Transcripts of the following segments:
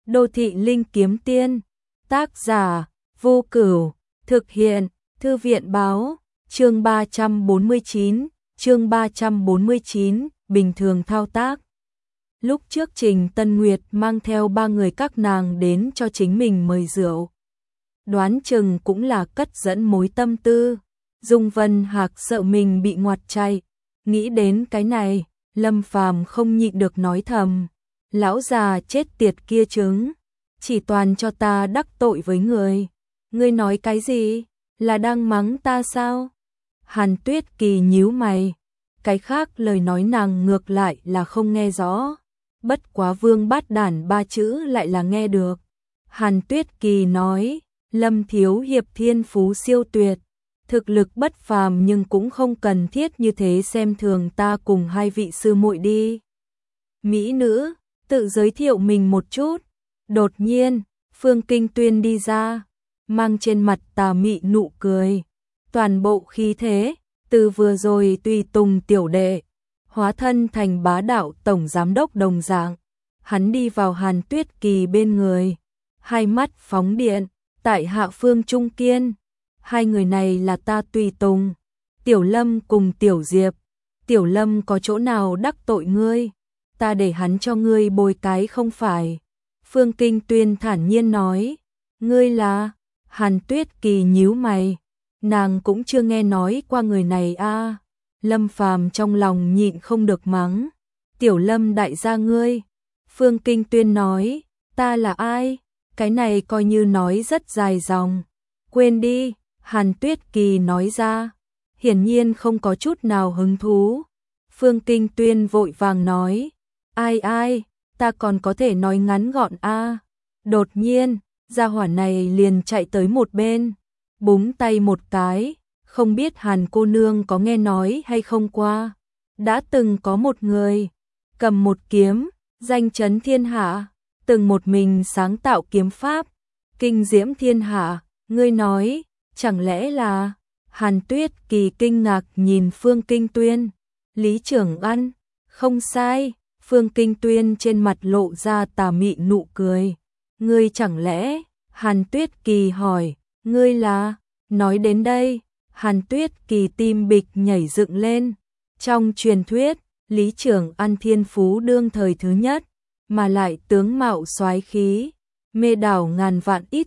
Đô thị linh kiếm tiên. Tác giả Vô Cửu. Thực hiện Thư viện báo. Chương 349, bình thường thao tác. Lúc trước Trình Tân Nguyệt mang theo 3 người các nàng đến cho chính mình mời rượu. Đoán chừng cũng là cất dẫn mối tâm tư. Dung Vân Hạc sợ mình bị ngoặt chạy. Nghĩ đến cái này, Lâm Phàm không nhịn được nói thầm. Lão già chết tiệt kia trứng. Chỉ toàn cho ta đắc tội với người. Ngươi nói cái gì? Là đang mắng ta sao? Hàn Tuyết Kỳ nhíu mày. Cái khác lời nói nàng ngược lại là không nghe rõ. Bất quá Vương Bát Đản 3 chữ lại là nghe được. Hàn Tuyết Kỳ nói, Lâm thiếu hiệp thiên phú siêu tuyệt, thực lực bất phàm nhưng cũng không cần thiết như thế xem thường ta cùng 2 vị sư muội đi. Mỹ nữ, tự giới thiệu mình một chút. Đột nhiên, Phương Kinh Tuyên đi ra, mang trên mặt tà mị nụ cười. Toàn bộ khí thế, từ vừa rồi tùy tùng tiểu đệ, hóa thân thành bá đạo tổng giám đốc đồng dạng. Hắn đi vào Hàn Tuyết Kỳ bên người, hai mắt phóng điện, tại hạ Phương Trung Kiên. 2 người này là ta tùy tùng, Tiểu Lâm cùng Tiểu Diệp. Tiểu Lâm có chỗ nào đắc tội ngươi, ta để hắn cho ngươi bồi cái không phải. Phương Kinh Tuyên thản nhiên nói, ngươi là? Hàn Tuyết Kỳ nhíu mày, nàng cũng chưa nghe nói qua người này a. Lâm Phàm trong lòng nhịn không được mắng, Tiểu Lâm đại gia ngươi. Phương Kinh Tuyên nói, ta là ai? Cái này coi như nói rất dài dòng. Quên đi, Hàn Tuyết Kỳ nói ra, hiển nhiên không có chút nào hứng thú. Phương Kinh Tuyên vội vàng nói, ai, ta còn có thể nói ngắn gọn a. Đột nhiên, gia hỏa này liền chạy tới một bên, búng tay một cái, không biết Hàn cô nương có nghe nói hay không qua. Đã từng có một người, cầm một kiếm, danh chấn thiên hạ, từng một mình sáng tạo kiếm pháp, kinh diễm thiên hạ, ngươi nói, chẳng lẽ là? Hàn Tuyết Kỳ kinh ngạc nhìn Phương Kinh Tuyên, Lý Trưởng Ân, không sai. Phương Kinh Tuyên trên mặt lộ ra tà mị nụ cười. Ngươi chẳng lẽ? Hàn Tuyết Kỳ hỏi, ngươi là? Nói đến đây, Hàn Tuyết Kỳ tim bịch nhảy dựng lên. Trong truyền thuyết, Lý Trưởng Ân thiên phú đương thời thứ nhất, mà lại tướng mạo soái khí, mê đảo ngàn vạn ít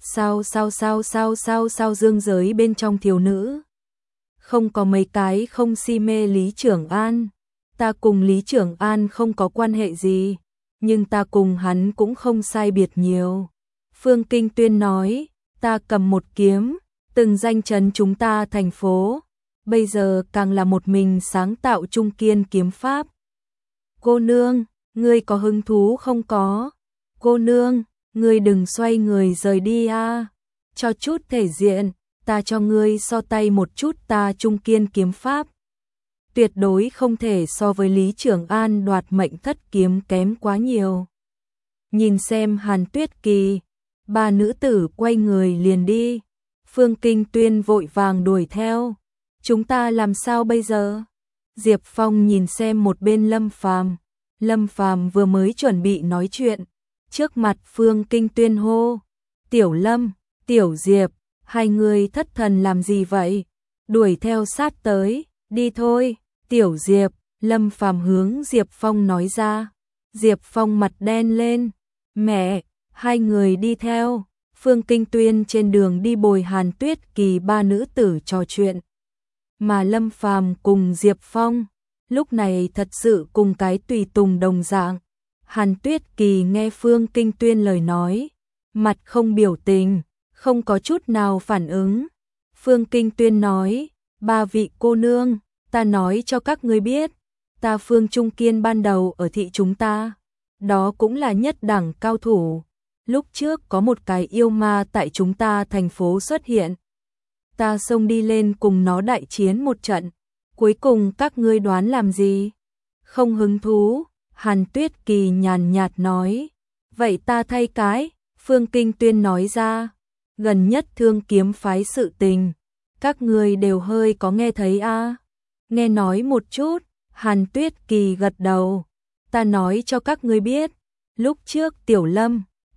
sao dương giới bên trong thiếu nữ. Không có mấy cái không si mê Lý Trưởng An. Ta cùng Lý Trưởng An không có quan hệ gì, nhưng ta cùng hắn cũng không sai biệt nhiều. Phương Kinh Tuyên nói, ta cầm một kiếm, từng danh chấn chúng ta thành phố, bây giờ càng là một mình sáng tạo trung kiên kiếm pháp. Cô nương, ngươi có hứng thú không có? Cô nương, ngươi đừng xoay người rời đi a. Cho chút thể diện, ta cho ngươi so tay một chút ta trung kiên kiếm pháp. Tuyệt đối không thể so với Lý Trưởng An đoạt mệnh thất kiếm kém quá nhiều. Nhìn xem Hàn Tuyết Kỳ, 3 nữ tử quay người liền đi. Phương Kinh Tuyên vội vàng đuổi theo. Chúng ta làm sao bây giờ? Diệp Phong nhìn xem một bên Lâm Phàm. Lâm Phàm vừa mới chuẩn bị nói chuyện, trước mặt Phương Kinh Tuyên hô, Tiểu Lâm, Tiểu Diệp, 2 người thất thần làm gì vậy? Đuổi theo sát tới, đi thôi. Tiểu Diệp, Lâm Phàm hướng Diệp Phong nói ra. Diệp Phong mặt đen lên, mẹ. 2 người đi theo. Phương Kinh Tuyên trên đường đi bồi Hàn Tuyết Kỳ 3 nữ tử trò chuyện, mà Lâm Phàm cùng Diệp Phong lúc này thật sự cùng cái tùy tùng đồng dạng. Hàn Tuyết Kỳ nghe Phương Kinh Tuyên lời nói, mặt không biểu tình, không có chút nào phản ứng. Phương Kinh Tuyên nói, 3 vị cô nương, ta nói cho các ngươi biết, ta Phương Trung Kiên ban đầu ở thị chúng ta, đó cũng là nhất đẳng cao thủ. Lúc trước có một cái yêu ma tại chúng ta thành phố xuất hiện, ta xông đi lên cùng nó đại chiến một trận, cuối cùng các ngươi đoán làm gì? Không hứng thú. Hàn Tuyết Kỳ nhàn nhạt nói, vậy ta thay cái. Phương Kinh Tuyên nói ra, gần nhất Thương Kiếm phái sự tình, các ngươi đều hơi có nghe thấy a? Nghe nói một chút. Hàn Tuyết Kỳ gật đầu, ta nói cho các ngươi biết, lúc trước Tiểu Lâm,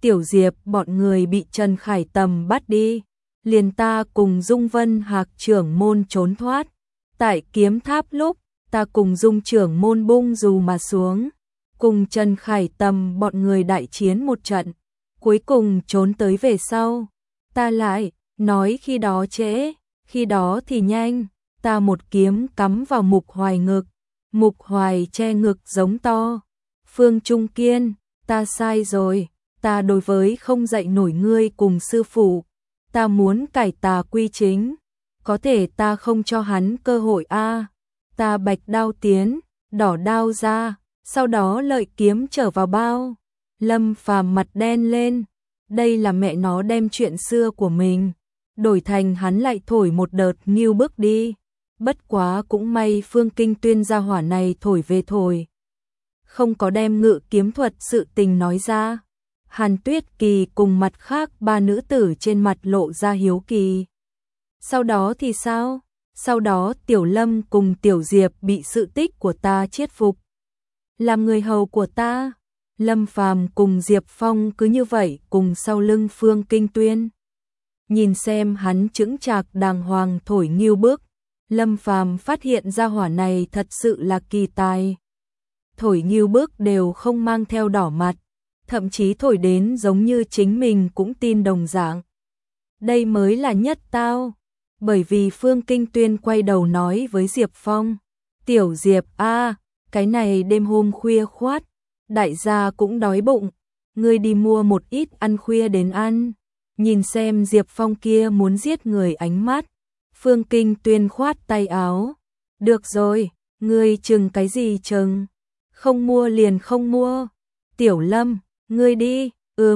Tiểu Diệp bọn người bị Trần Khải Tầm bắt đi, liền ta cùng Dung Vân Hạc trưởng môn trốn thoát. Tại kiếm tháp lúc, ta cùng Dung trưởng môn bung dù mà xuống, cùng Trần Khải Tầm bọn người đại chiến một trận, cuối cùng trốn tới về sau. Ta lại nói khi đó trễ, khi đó thì nhanh, ta một kiếm cắm vào Mục Hoài ngực, Mục Hoài che ngực giống to. Phương Trung Kiên, ta sai rồi, ta đối với không dạy nổi ngươi cùng sư phụ, ta muốn cải tà quy chính, có thể ta không cho hắn cơ hội a. Ta bạch đao tiến, đỏ đao ra, sau đó lợi kiếm trở vào bao. Lâm Phàm mặt đen lên, đây là mẹ nó đem chuyện xưa của mình đổi thành hắn lại thổi một đợt nghiêu bước đi. Bất quá cũng may Phương Kinh Tuyên gia hỏa này thổi về thổi, không có đem ngự kiếm thuật sự tình nói ra. Hàn Tuyết Kỳ cùng mặt khác ba nữ tử trên mặt lộ ra hiếu kỳ. Sau đó thì sao? Sau đó Tiểu Lâm cùng Tiểu Diệp bị sự tích của ta chiết phục, làm người hầu của ta. Lâm Phàm cùng Diệp Phong cứ như vậy cùng sau lưng Phương Kinh Tuyên. Nhìn xem hắn chững chạc đàng hoàng thổi nghiêu bước, Lâm Phàm phát hiện ra hỏa này thật sự là kỳ tài. Thổi nghiêu bước đều không mang theo đỏ mặt, thậm chí thổi đến giống như chính mình cũng tin đồng dạng. Đây mới là nhất tao. Bởi vì Phương Kinh Tuyên quay đầu nói với Diệp Phong, Tiểu Diệp a, cái này đêm hôm khuya khoát, đại gia cũng đói bụng, ngươi đi mua một ít ăn khuya đến ăn. Nhìn xem Diệp Phong kia muốn giết người ánh mắt, Phương Kinh Tuyên khoát tay áo, được rồi, ngươi chừng cái gì chừng, không mua liền không mua. Tiểu Lâm, ngươi đi.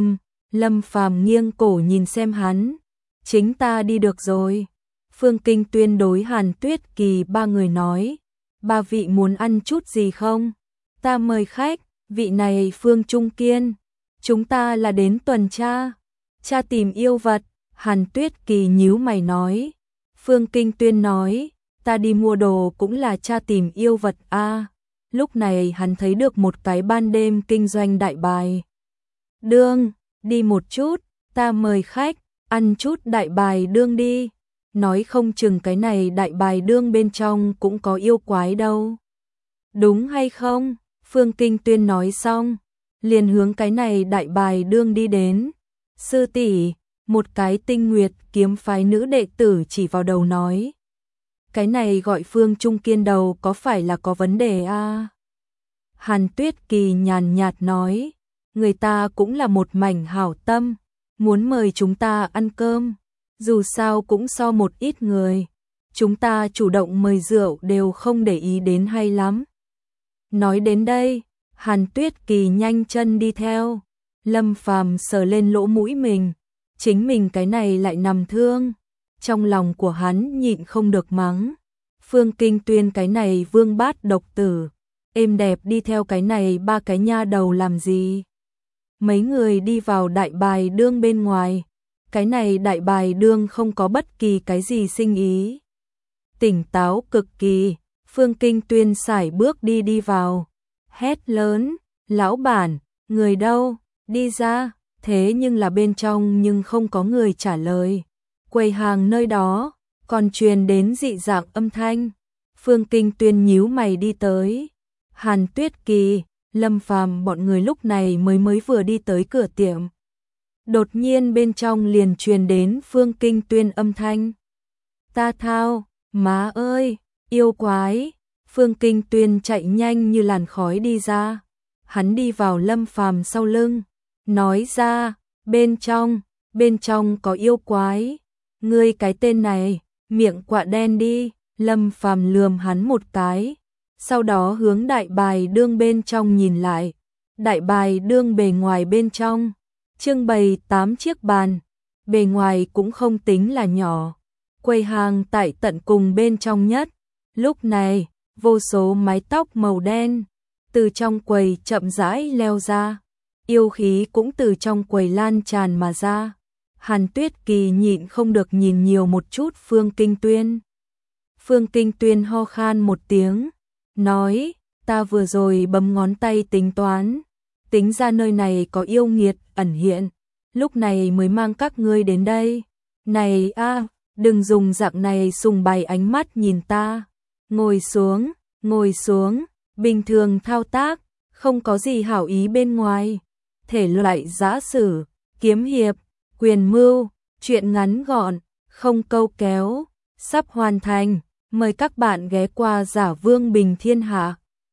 Lâm Phàm nghiêng cổ nhìn xem hắn, chính ta đi được rồi. Phương Kinh Tuyên đối Hàn Tuyết Kỳ ba người nói, ba vị muốn ăn chút gì không? Ta mời khách. Vị này Phương Trung Kiên, chúng ta là đến tuần tra tìm yêu vật. Hàn Tuyết Kỳ nhíu mày nói. Phương Kinh Tuyên nói, ta đi mua đồ cũng là tra tìm yêu vật a. Lúc này hắn thấy được một cái ban đêm kinh doanh đại bài đương, đi một chút, ta mời khách, ăn chút đại bài đương đi. Nói không chừng cái này đại bài đương bên trong cũng có yêu quái đâu. Đúng hay không? Phương Kinh Tuyên nói xong, liền hướng cái này đại bài đương đi đến. Sư tỷ, một cái Tinh Nguyệt kiếm phái nữ đệ tử chỉ vào đầu nói. Cái này gọi Phương Trung Kiên đầu có phải là có vấn đề a? Hàn Tuyết Kỳ nhàn nhạt nói, người ta cũng là một mảnh hảo tâm, muốn mời chúng ta ăn cơm, dù sao cũng so một ít người, chúng ta chủ động mời rượu đều không để ý đến hay lắm. Nói đến đây, Hàn Tuyết Kỳ nhanh chân đi theo. Lâm Phàm sờ lên lỗ mũi mình, chính mình cái này lại nằm thương. Trong lòng của hắn nhịn không được mắng. Phương Kinh Tuyên cái này vương bát độc tử, êm đẹp đi theo cái này ba cái nha đầu làm gì? Mấy người đi vào đại bài đương bên ngoài. Cái này đại bài đương không có bất kỳ cái gì sinh ý. Tỉnh táo cực kỳ. Phương Kinh Tuyên sải bước đi vào, hét lớn, lão bản, người đâu, đi ra. Thế nhưng là bên trong nhưng không có người trả lời. Quầy hàng nơi đó còn truyền đến dị dạng âm thanh. Phương Kinh Tuyên nhíu mày đi tới. Hàn Tuyết Kỳ, Lâm Phàm bọn người lúc này mới vừa đi tới cửa tiệm. Đột nhiên bên trong liền truyền đến Phương Kinh Tuyên âm thanh. Ta thao, má ơi, yêu quái. Phương Kinh Tuyên chạy nhanh như làn khói đi ra. Hắn đi vào Lâm Phàm sau lưng, nói ra, bên trong có yêu quái. Ngươi cái tên này, miệng quạ đen đi. Lâm Phàm lườm hắn một cái, sau đó hướng đại bài đương bên trong nhìn lại. Đại bài đương bề ngoài bên trong trưng bày 8 chiếc bàn, bề ngoài cũng không tính là nhỏ. Quầy hàng tại tận cùng bên trong nhất. Lúc này, vô số mái tóc màu đen từ trong quầy chậm rãi leo ra, yêu khí cũng từ trong quầy lan tràn mà ra. Hàn Tuyết Kỳ nhịn không được nhìn nhiều một chút Phương Kinh Tuyên. Phương Kinh Tuyên ho khan một tiếng, nói, ta vừa rồi bấm ngón tay tính toán, tính ra nơi này có yêu nghiệt ẩn hiện, lúc này mới mang các ngươi đến đây. Này a, đừng dùng dạng này sùng bày ánh mắt nhìn ta. Ngồi xuống, bình thường thao tác, không có gì hảo ý bên ngoài. Thể loại giã sử, kiếm hiệp, quyền mưu, truyện ngắn gọn, không câu kéo, sắp hoàn thành. Mời các bạn ghé qua Giả Vương Bình Thiên Hạ.